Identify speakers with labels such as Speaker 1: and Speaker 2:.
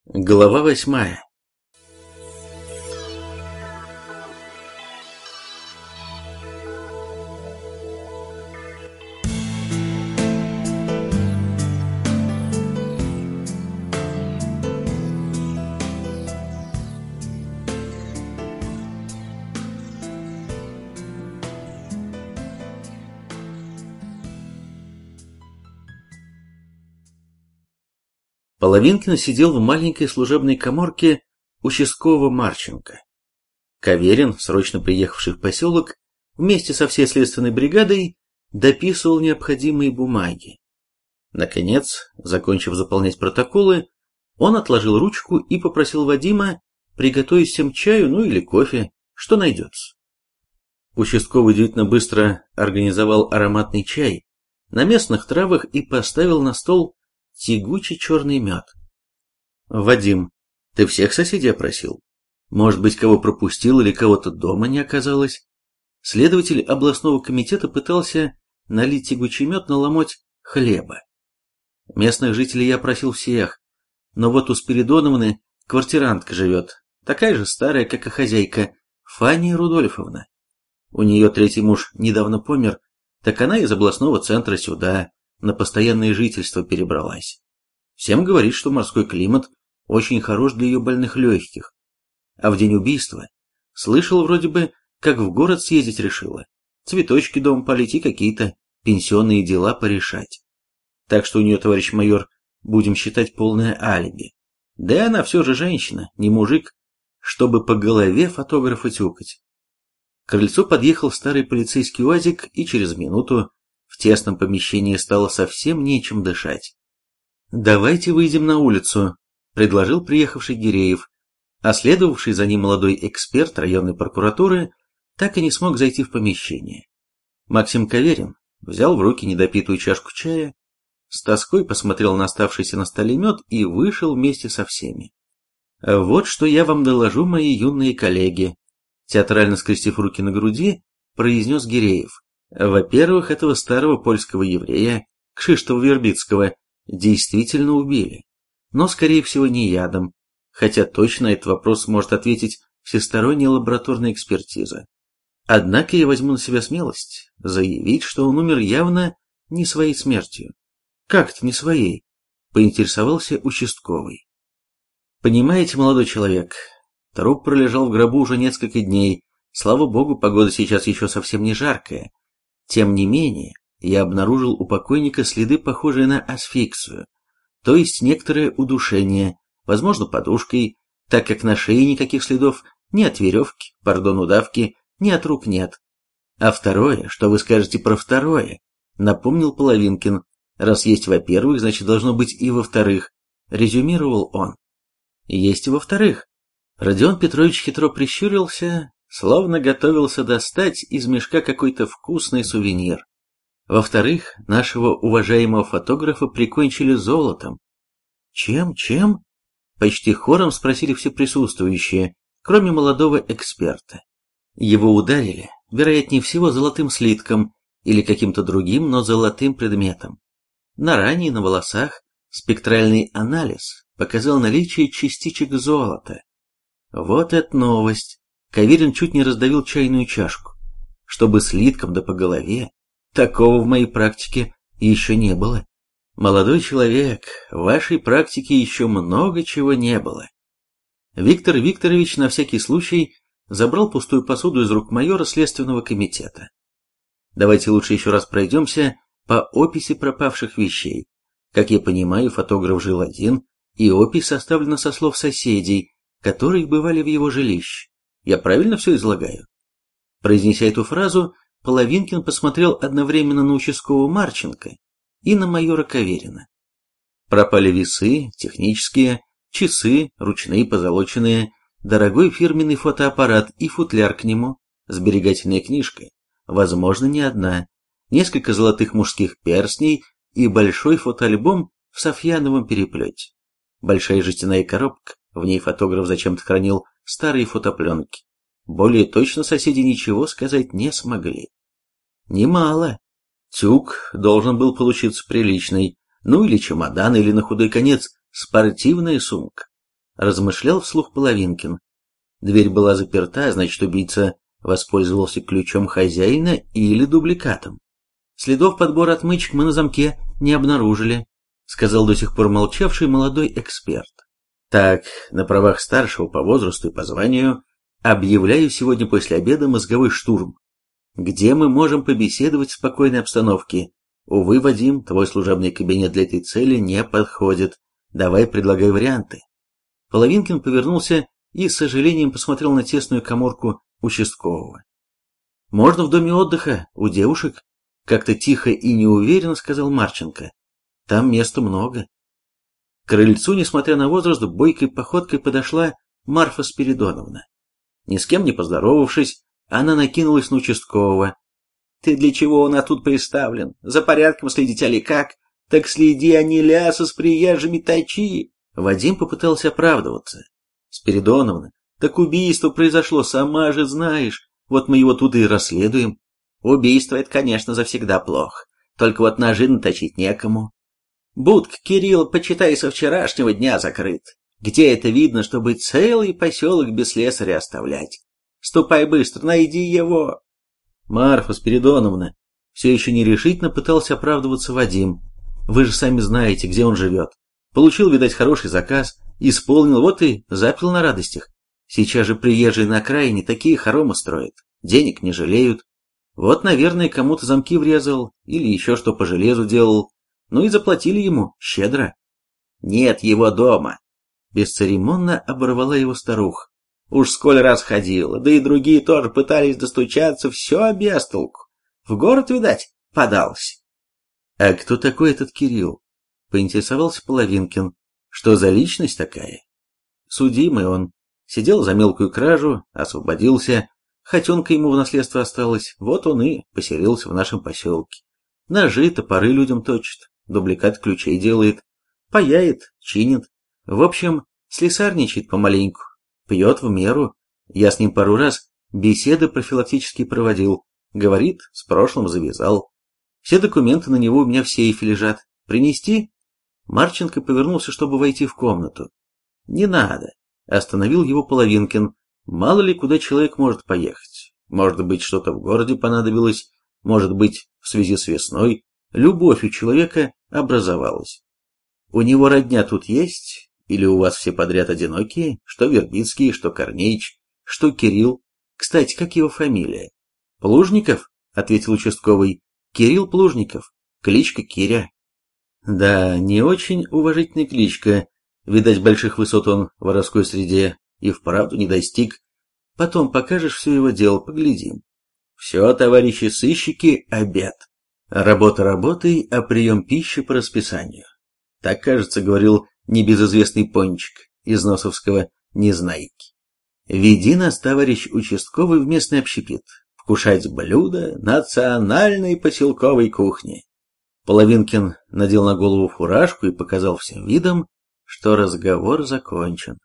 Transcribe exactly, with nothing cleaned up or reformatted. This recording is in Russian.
Speaker 1: Глава восьмая. Половинкин сидел в маленькой служебной каморке участкового Марченко. Каверин, срочно приехавший в поселок, вместе со всей следственной бригадой дописывал необходимые бумаги. Наконец, закончив заполнять протоколы, он отложил ручку и попросил Вадима приготовить всем чаю, ну или кофе, что найдется. Участковый удивительно быстро организовал ароматный чай на местных травах и поставил на стол тягучий черный мед. «Вадим, ты всех соседей опросил? Может быть, кого пропустил или кого-то дома не оказалось?» Следователь областного комитета пытался налить тягучий мед на ломоть хлеба. «Местных жителей я опросил всех, но вот у Спиридоновны квартирантка живет, такая же старая, как и хозяйка, Фания Рудольфовна. У нее третий муж недавно помер, так она из областного центра сюда на постоянное жительство перебралась. Всем говорит, что морской климат очень хорош для ее больных легких. А в день убийства слышал вроде бы, как в город съездить решила. Цветочки дома полить и какие-то пенсионные дела порешать. Так что у нее, товарищ майор, будем считать полное алиби. Да и она все же женщина, не мужик, чтобы по голове фотографа тюкать». К крыльцу подъехал старый полицейский УАЗик, и через минуту в тесном помещении стало совсем нечем дышать. «Давайте выйдем на улицу», — предложил приехавший Гиреев, а следовавший за ним молодой эксперт районной прокуратуры так и не смог зайти в помещение. Максим Каверин взял в руки недопитую чашку чая, с тоской посмотрел на оставшийся на столе мед и вышел вместе со всеми. «Вот что я вам доложу, мои юные коллеги», — театрально скрестив руки на груди, произнес Гиреев. «Во-первых, этого старого польского еврея, Кшиштофа-Вербицкого, действительно убили, но, скорее всего, не ядом, хотя точно на этот вопрос может ответить всесторонняя лабораторная экспертиза. Однако я возьму на себя смелость заявить, что он умер явно не своей смертью». «Как-то не своей?» — поинтересовался участковый. «Понимаете, молодой человек, труп пролежал в гробу уже несколько дней, слава богу, погода сейчас еще совсем не жаркая. Тем не менее, я обнаружил у покойника следы, похожие на асфиксию, то есть некоторое удушение, возможно, подушкой, так как на шее никаких следов ни от веревки, пардон, удавки, ни от рук нет. А второе, что вы скажете про второе?» — напомнил Половинкин. «Раз есть во-первых, значит должно быть и во-вторых», — резюмировал он. «Есть и во-вторых». Родион Петрович хитро прищурился, словно готовился достать из мешка какой-то вкусный сувенир. «Во-вторых, нашего уважаемого фотографа прикончили золотом». «Чем, чем?» — почти хором спросили все присутствующие, кроме молодого эксперта. «Его ударили, вероятнее всего, золотым слитком или каким-то другим, но золотым предметом. На ране и на волосах спектральный анализ показал наличие частичек золота». Вот это новость! Каверин чуть не раздавил чайную чашку. Чтобы слитком да по голове, такого в моей практике еще не было. Молодой человек, в вашей практике еще много чего не было. Виктор Викторович на всякий случай забрал пустую посуду из рук майора следственного комитета. Давайте лучше еще раз пройдемся по описи пропавших вещей. Как я понимаю, фотограф жил один, и опись составлена со слов соседей, которые бывали в его жилище. Я правильно все излагаю?» Произнеся эту фразу, Половинкин посмотрел одновременно на участкового Марченко и на майора Каверина. Пропали весы, технические, часы, ручные, позолоченные, дорогой фирменный фотоаппарат и футляр к нему, сберегательная книжка, возможно, не одна, несколько золотых мужских перстней и большой фотоальбом в софьяновом переплете. Большая жестяная коробка, в ней фотограф зачем-то хранил старые фотопленки. Более точно соседи ничего сказать не смогли. Немало. Тюк должен был получиться приличный, ну или чемодан, или на худой конец спортивная сумка. размышлял вслух Половинкин. Дверь была заперта, значит, убийца воспользовался ключом хозяина или дубликатом. Следов подбора отмычек мы на замке не обнаружили, сказал до сих пор молчавший молодой эксперт. Так, на правах старшего по возрасту и по званию, объявляю сегодня после обеда мозговой штурм. Где мы можем побеседовать в спокойной обстановке? Увы, Вадим, твой служебный кабинет для этой цели не подходит. Давай предлагай варианты. Половинкин повернулся и с сожалением посмотрел на тесную каморку участкового. Можно в доме отдыха, у девушек? Как-то тихо и неуверенно сказал Марченко. Там места много. К крыльцу, несмотря на возраст, бойкой походкой подошла Марфа Спиридоновна. Ни с кем не поздоровавшись, она накинулась на участкового. «Ты для чего у нас тут приставлен? За порядком следить, али как? Так следи, а не ляса с приезжими точи!» Вадим попытался оправдываться. «Спиридоновна, так убийство произошло, сама же знаешь. Вот мы его тут и расследуем». «Убийство — это, конечно, завсегда плохо. Только вот ножи наточить некому. Будка Кирилла, почитай, со вчерашнего дня закрыт. Где это видно, чтобы целый поселок без слесаря оставлять? Ступай быстро, найди его!» «Марфа Спиридоновна», все еще нерешительно пытался оправдываться Вадим. «Вы же сами знаете, где он живет. Получил, видать, хороший заказ, исполнил, вот и запил на радостях. Сейчас же приезжие на окраине такие хоромы строят, денег не жалеют. Вот, наверное, кому-то замки врезал или еще что по железу делал. Ну и заплатили ему щедро». «Нет его дома», — бесцеремонно оборвала его старуха. «Уж сколь раз ходила, да и другие тоже пытались достучаться, все без толку. В город, видать, подался». «А кто такой этот Кирилл?» — поинтересовался Половинкин. «Что за личность такая?» «Судимый он. Сидел за мелкую кражу, освободился. Хотенка ему в наследство осталось, вот он и поселился в нашем поселке. Ножи, топоры людям точит, дубликат ключей делает, паяет, чинит. В общем, слесарничает помаленьку, пьет в меру. Я с ним пару раз беседы профилактически проводил. Говорит, с прошлым завязал. Все документы на него у меня в сейфе лежат. Принести?» Марченко повернулся, чтобы войти в комнату. «Не надо», — остановил его Половинкин. «Мало ли, куда человек может поехать. Может быть, что-то в городе понадобилось, может быть, в связи с весной. Любовь у человека образовалась. У него родня тут есть? Или у вас все подряд одинокие? Что Вербицкий, что Корнеич, что Кирилл? Кстати, как его фамилия?» «Плужников», — ответил участковый. «Кирилл Плужников. Кличка Киря». «Да, не очень уважительная кличка. Видать, больших высот он в воровской среде и вправду не достиг. Потом покажешь все его дело, поглядим. Все, товарищи сыщики, обед. Работа работой, а прием пищи по расписанию». Так, кажется, говорил небезызвестный Пончик из Носовского «Незнайки». «Веди нас, товарищ участковый, в местный общепит. Вкушать блюда национальной поселковой кухни». Половинкин надел на голову фуражку и показал всем видом, что разговор закончен.